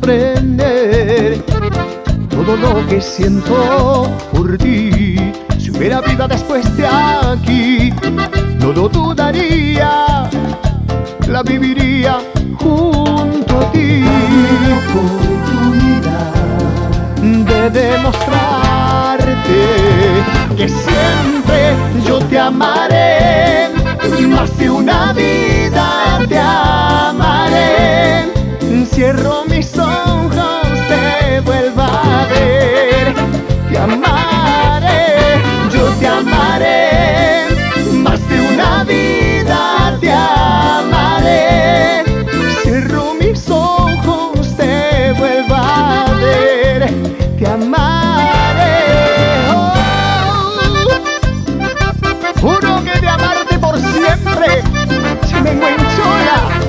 comprender todo lo que siento por ti. Si hubiera vida después de aquí, no lo dudaría, la viviría junto a ti. De demostrarte que siempre yo te amaré, más de una vida te amaré. Cierro mis ojos, te vuelvo a ver, te amaré, yo te amaré, más de una vida te amaré. Cierro mis ojos, te vuelvo a ver, te amaré. Juro que de amarte por siempre, si me encuentra.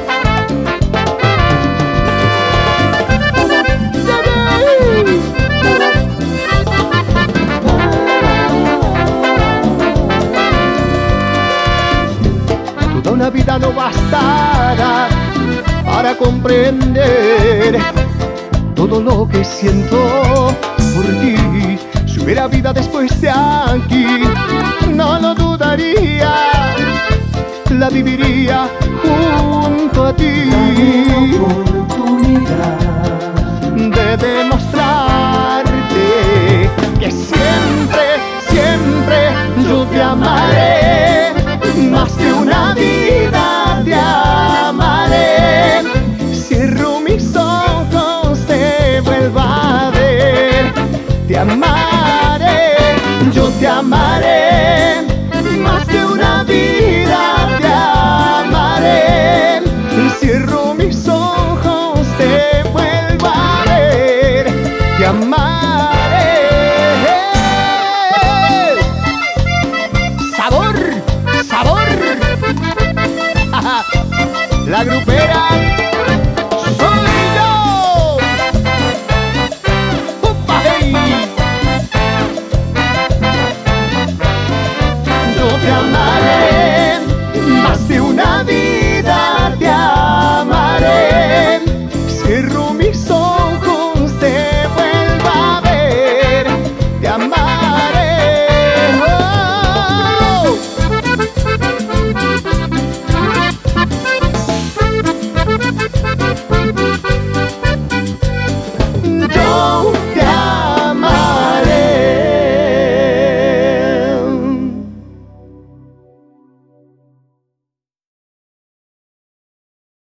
Toda una vida no bastará para comprender todo lo que siento por ti. Si hubiera vida después de aquí, no lo dudaría, la viviría junto a ti. De demostrarte que siempre, siempre yo te amaré, más que una vida te amaré. Cierro mis ojos, te vuelvo a ver, te amaré, yo te amaré.